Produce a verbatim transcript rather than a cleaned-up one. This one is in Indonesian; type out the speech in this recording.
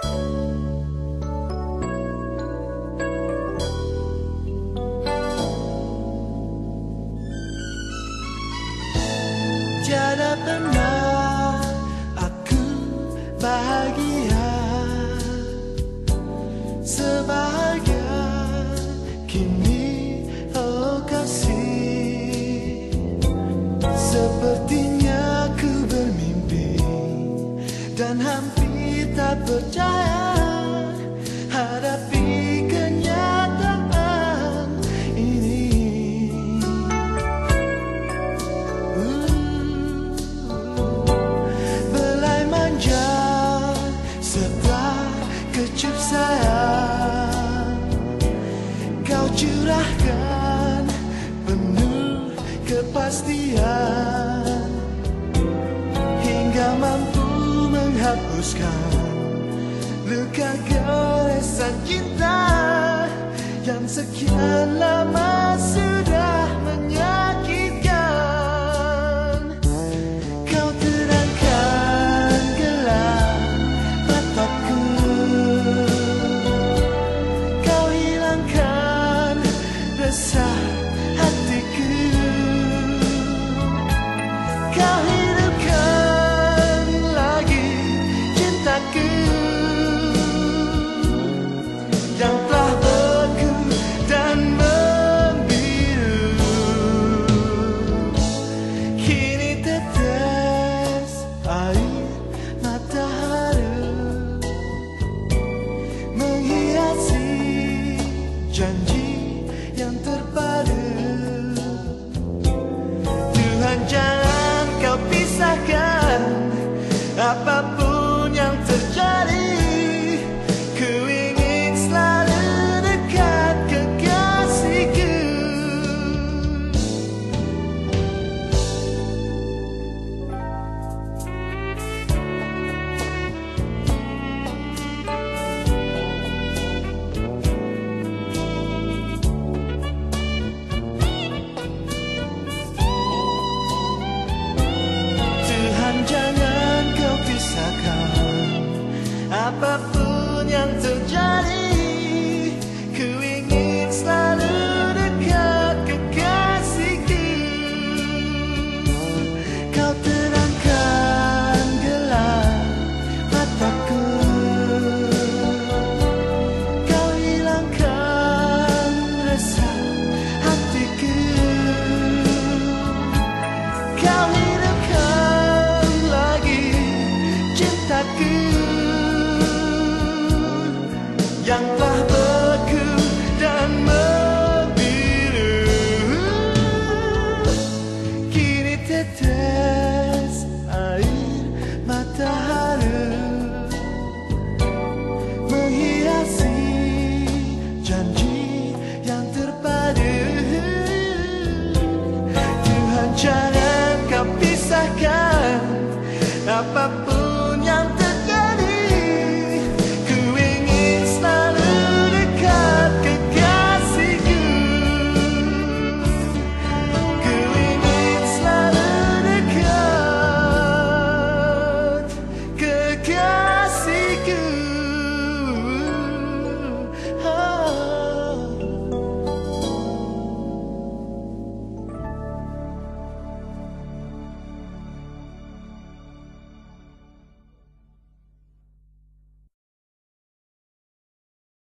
Tiada pernah aku bahagia sebahagia kini, oh kasih. Sepertinya ku bermimpi dan hampir tak percaya hadapi kenyataan ini. Kecup sayang kau curahkan penuh kepastian hingga mampu menghapuskan luka goresan cinta yang sekian lama sudah menyakitkan. Kau terangkan gelap mataku, resah hatiku, kau hidupkan lagi cintaku yang telah beku dan membiru. Kini tetes air mata haru menghiasi janji yang terpadu. Tuhan, jangan kau pisahkan apapun yang terjadi. Ku ingin selalu dekat kekasihku. Jangan kau pisahkan apapun yang terjadi. Ku ingin selalu dekat kekasihku. Kau terangkan gelap mataku, kau hilangkan resah hatiku, kau yang telah beku dan membiru. Kini tetes air mata haru menghiasi janji yang terpadu. Tuhan, jangan kau pisahkan apapun yang